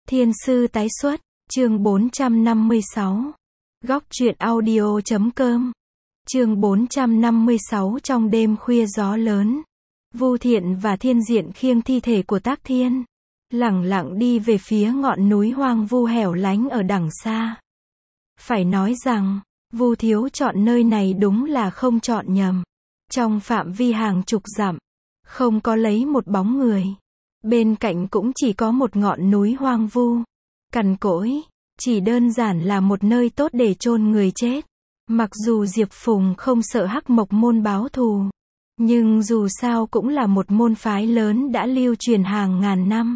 Thiên sư tái xuất, chương 456. Góc truyện audio.com. Chương 456. Trong đêm khuya gió lớn, Vu Thiện và Thiên Diện khiêng thi thể của Tác Thiên, lẳng lặng đi về phía ngọn núi hoang vu hẻo lánh ở đằng xa. Phải nói rằng, Vu thiếu chọn nơi này đúng là không chọn nhầm. Trong phạm vi hàng chục dặm, không có lấy một bóng người. Bên cạnh cũng chỉ có một ngọn núi hoang vu, cằn cỗi, chỉ đơn giản là một nơi tốt để chôn người chết. Mặc dù Diệp Phùng không sợ Hắc Mộc môn báo thù, nhưng dù sao cũng là một môn phái lớn đã lưu truyền hàng ngàn năm.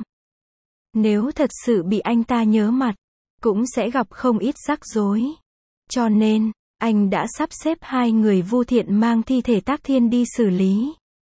Nếu thật sự bị anh ta nhớ mặt, cũng sẽ gặp không ít rắc rối. Cho nên, anh đã sắp xếp hai người Vu Thiện mang thi thể Tác Thiên đi xử lý.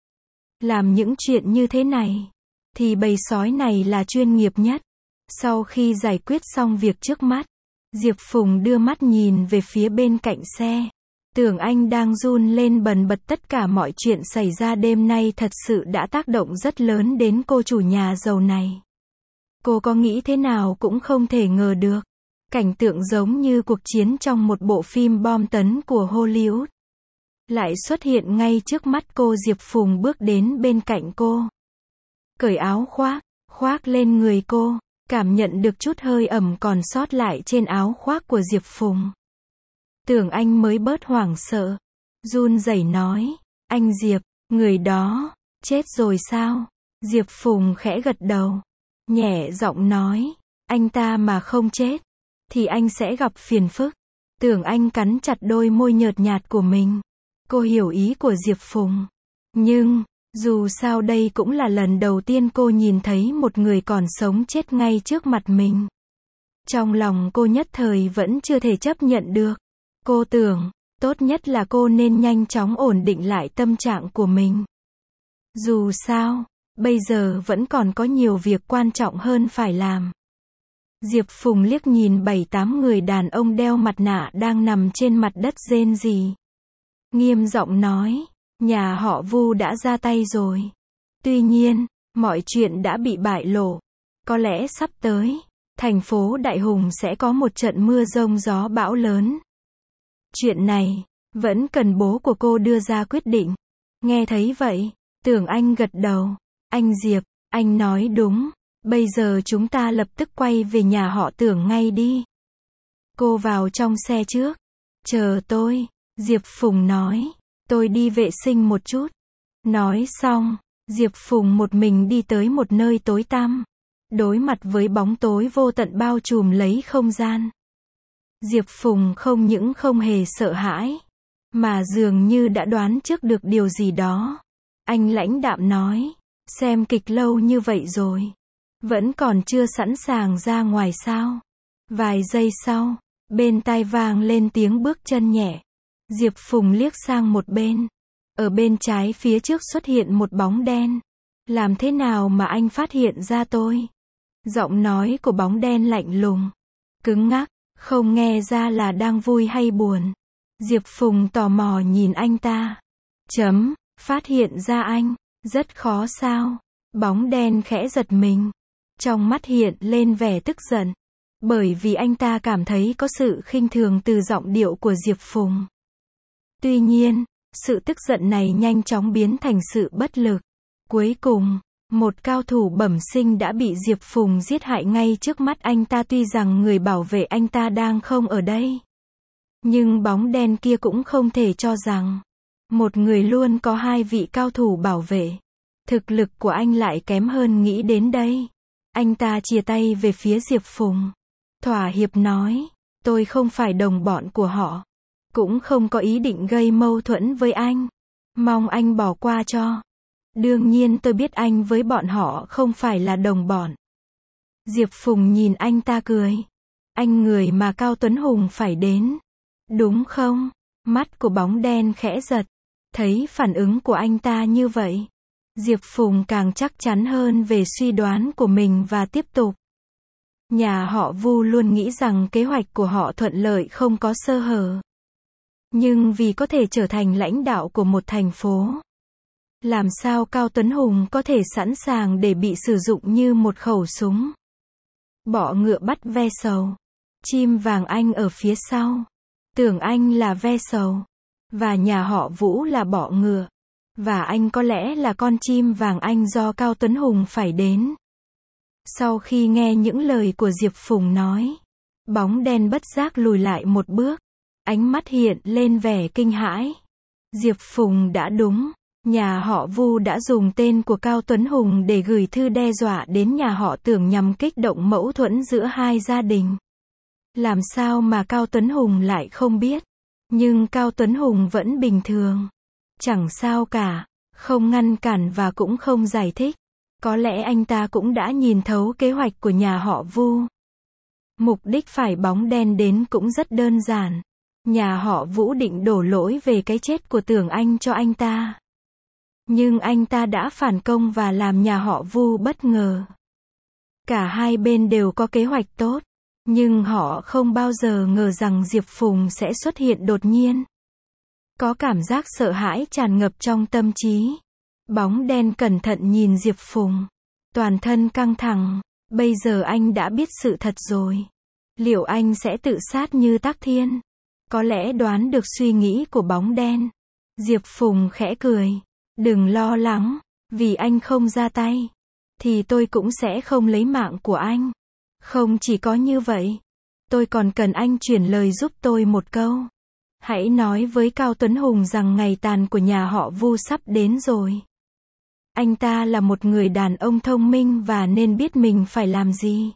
Làm những chuyện như thế này, thì bầy sói này là chuyên nghiệp nhất. Sau khi giải quyết xong việc trước mắt, Diệp Phùng đưa mắt nhìn về phía bên cạnh xe. Tưởng Anh đang run lên bần bật. Tất cả mọi chuyện xảy ra đêm nay thật sự đã tác động rất lớn đến cô chủ nhà giàu này. Cô có nghĩ thế nào cũng không thể ngờ được. Cảnh tượng giống như cuộc chiến trong một bộ phim bom tấn của Hollywood lại xuất hiện ngay trước mắt cô. Diệp Phùng bước đến bên cạnh cô, cởi áo khoác lên người cô, cảm nhận được chút hơi ẩm còn sót lại trên áo khoác của Diệp Phùng. Tưởng Anh mới bớt hoảng sợ, run rẩy nói, anh Diệp, người đó, chết rồi sao? Diệp Phùng khẽ gật đầu, nhẹ giọng nói, anh ta mà không chết, thì anh sẽ gặp phiền phức. Tưởng Anh cắn chặt đôi môi nhợt nhạt của mình. Cô hiểu ý của Diệp Phùng. Nhưng, dù sao đây cũng là lần đầu tiên cô nhìn thấy một người còn sống chết ngay trước mặt mình. Trong lòng cô nhất thời vẫn chưa thể chấp nhận được. Cô tưởng, tốt nhất là cô nên nhanh chóng ổn định lại tâm trạng của mình. Dù sao, bây giờ vẫn còn có nhiều việc quan trọng hơn phải làm. Diệp Phùng liếc nhìn 7-8 người đàn ông đeo mặt nạ đang nằm trên mặt đất rên rỉ. Nghiêm giọng nói, nhà họ Vu đã ra tay rồi. Tuy nhiên, mọi chuyện đã bị bại lộ. Có lẽ sắp tới, thành phố Đại Hùng sẽ có một trận mưa giông gió bão lớn. Chuyện này, vẫn cần bố của cô đưa ra quyết định. Nghe thấy vậy, Tưởng Anh gật đầu. Anh Diệp, anh nói đúng. Bây giờ chúng ta lập tức quay về nhà họ Tưởng ngay đi. Cô vào trong xe trước. Chờ tôi, Diệp Phùng nói. Tôi đi vệ sinh một chút. Nói xong, Diệp Phùng một mình đi tới một nơi tối tăm. Đối mặt với bóng tối vô tận bao trùm lấy không gian. Diệp Phùng không những không hề sợ hãi, mà dường như đã đoán trước được điều gì đó. Anh lãnh đạm nói, xem kịch lâu như vậy rồi, vẫn còn chưa sẵn sàng ra ngoài sao? Vài giây sau, bên tai vang lên tiếng bước chân nhẹ. Diệp Phùng liếc sang một bên. Ở bên trái phía trước xuất hiện một bóng đen. Làm thế nào mà anh phát hiện ra tôi? Giọng nói của bóng đen lạnh lùng, cứng ngắc, không nghe ra là đang vui hay buồn. Diệp Phùng tò mò nhìn anh ta. Phát hiện ra anh, rất khó sao? Bóng đen khẽ giật mình. Trong mắt hiện lên vẻ tức giận. Bởi vì anh ta cảm thấy có sự khinh thường từ giọng điệu của Diệp Phùng. Tuy nhiên, sự tức giận này nhanh chóng biến thành sự bất lực. Cuối cùng, một cao thủ bẩm sinh đã bị Diệp Phùng giết hại ngay trước mắt anh ta. Tuy rằng người bảo vệ anh ta đang không ở đây, nhưng bóng đen kia cũng không thể cho rằng một người luôn có hai vị cao thủ bảo vệ. Thực lực của anh lại kém hơn nghĩ đến đây. Anh ta chìa tay về phía Diệp Phùng, thỏa hiệp nói, tôi không phải đồng bọn của họ, cũng không có ý định gây mâu thuẫn với anh. Mong anh bỏ qua cho. Đương nhiên tôi biết anh với bọn họ không phải là đồng bọn. Diệp Phùng nhìn anh ta cười. Anh người mà Cao Tuấn Hùng phải đến, đúng không? Mắt của bóng đen khẽ giật. Thấy phản ứng của anh ta như vậy, Diệp Phùng càng chắc chắn hơn về suy đoán của mình và tiếp tục. Nhà họ Vu luôn nghĩ rằng kế hoạch của họ thuận lợi không có sơ hở. Nhưng vì có thể trở thành lãnh đạo của một thành phố, làm sao Cao Tuấn Hùng có thể sẵn sàng để bị sử dụng như một khẩu súng? Bọ ngựa bắt ve sầu. Chim vàng anh ở phía sau. Tưởng anh là ve sầu. Và nhà họ Vũ là bọ ngựa. Và anh có lẽ là con chim vàng anh do Cao Tuấn Hùng phải đến. Sau khi nghe những lời của Diệp Phùng nói, bóng đen bất giác lùi lại một bước. Ánh mắt hiện lên vẻ kinh hãi. Diệp Phùng đã đúng. Nhà họ Vu đã dùng tên của Cao Tuấn Hùng để gửi thư đe dọa đến nhà họ Tưởng nhằm kích động mâu thuẫn giữa hai gia đình. Làm sao mà Cao Tuấn Hùng lại không biết? Nhưng Cao Tuấn Hùng vẫn bình thường. Chẳng sao cả, không ngăn cản và cũng không giải thích. Có lẽ anh ta cũng đã nhìn thấu kế hoạch của nhà họ Vu. Mục đích phải bóng đen đến cũng rất đơn giản. Nhà họ Vũ định đổ lỗi về cái chết của Tưởng Anh cho anh ta. Nhưng anh ta đã phản công và làm nhà họ Vu bất ngờ. Cả hai bên đều có kế hoạch tốt. Nhưng họ không bao giờ ngờ rằng Diệp Phùng sẽ xuất hiện đột nhiên. Có cảm giác sợ hãi tràn ngập trong tâm trí. Bóng đen cẩn thận nhìn Diệp Phùng. Toàn thân căng thẳng. Bây giờ anh đã biết sự thật rồi. Liệu anh sẽ tự sát như Tắc Thiên? Có lẽ đoán được suy nghĩ của bóng đen. Diệp Phùng khẽ cười. Đừng lo lắng. Vì anh không ra tay, thì tôi cũng sẽ không lấy mạng của anh. Không chỉ có như vậy. Tôi còn cần anh chuyển lời giúp tôi một câu. Hãy nói với Cao Tuấn Hùng rằng ngày tàn của nhà họ Vu sắp đến rồi. Anh ta là một người đàn ông thông minh và nên biết mình phải làm gì.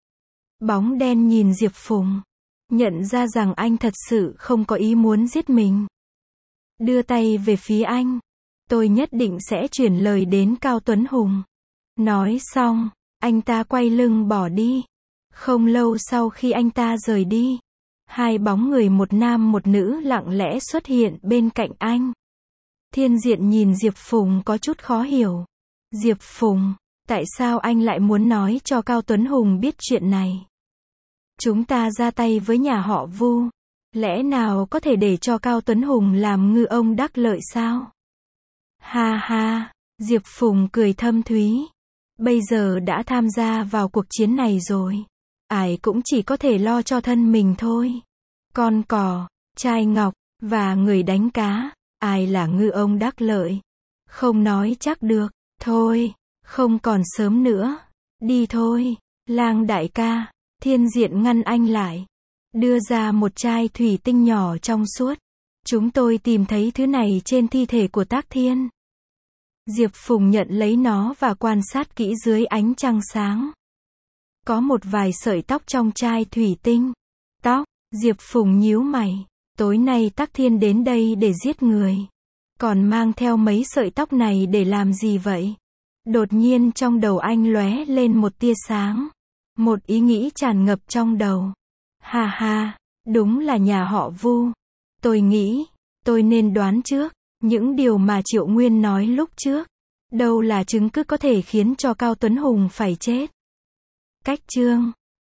Bóng đen nhìn Diệp Phùng. Nhận ra rằng anh thật sự không có ý muốn giết mình. Đưa tay về phía anh. Tôi nhất định sẽ chuyển lời đến Cao Tuấn Hùng. Nói xong, anh ta quay lưng bỏ đi. Không lâu sau khi anh ta rời đi, hai bóng người một nam một nữ lặng lẽ xuất hiện bên cạnh anh. Thiên Diện nhìn Diệp Phùng có chút khó hiểu. Diệp Phùng, tại sao anh lại muốn nói cho Cao Tuấn Hùng biết chuyện này? Chúng ta ra tay với nhà họ Vu, lẽ nào có thể để cho Cao Tuấn Hùng làm ngư ông đắc lợi sao? Ha ha, Diệp Phùng cười thâm thúy. Bây giờ đã tham gia vào cuộc chiến này rồi. Ai cũng chỉ có thể lo cho thân mình thôi. Con cò, trai ngọc, và người đánh cá, ai là ngư ông đắc lợi? Không nói chắc được. Thôi, không còn sớm nữa. Đi thôi, Lang đại ca. Thiên Diện ngăn anh lại. Đưa ra một chai thủy tinh nhỏ trong suốt. Chúng tôi tìm thấy thứ này trên thi thể của Tắc Thiên. Diệp Phùng nhận lấy nó và quan sát kỹ dưới ánh trăng sáng. Có một vài sợi tóc trong chai thủy tinh. Tóc, Diệp Phùng nhíu mày. Tối nay Tắc Thiên đến đây để giết người. Còn mang theo mấy sợi tóc này để làm gì vậy? Đột nhiên trong đầu anh lóe lên một tia sáng. Một ý nghĩ tràn ngập trong đầu. Ha ha, đúng là nhà họ Vu. Tôi nghĩ, tôi nên đoán trước. Những điều mà Triệu Nguyên nói lúc trước. Đâu là chứng cứ có thể khiến cho Cao Tuấn Hùng phải chết. Cách chương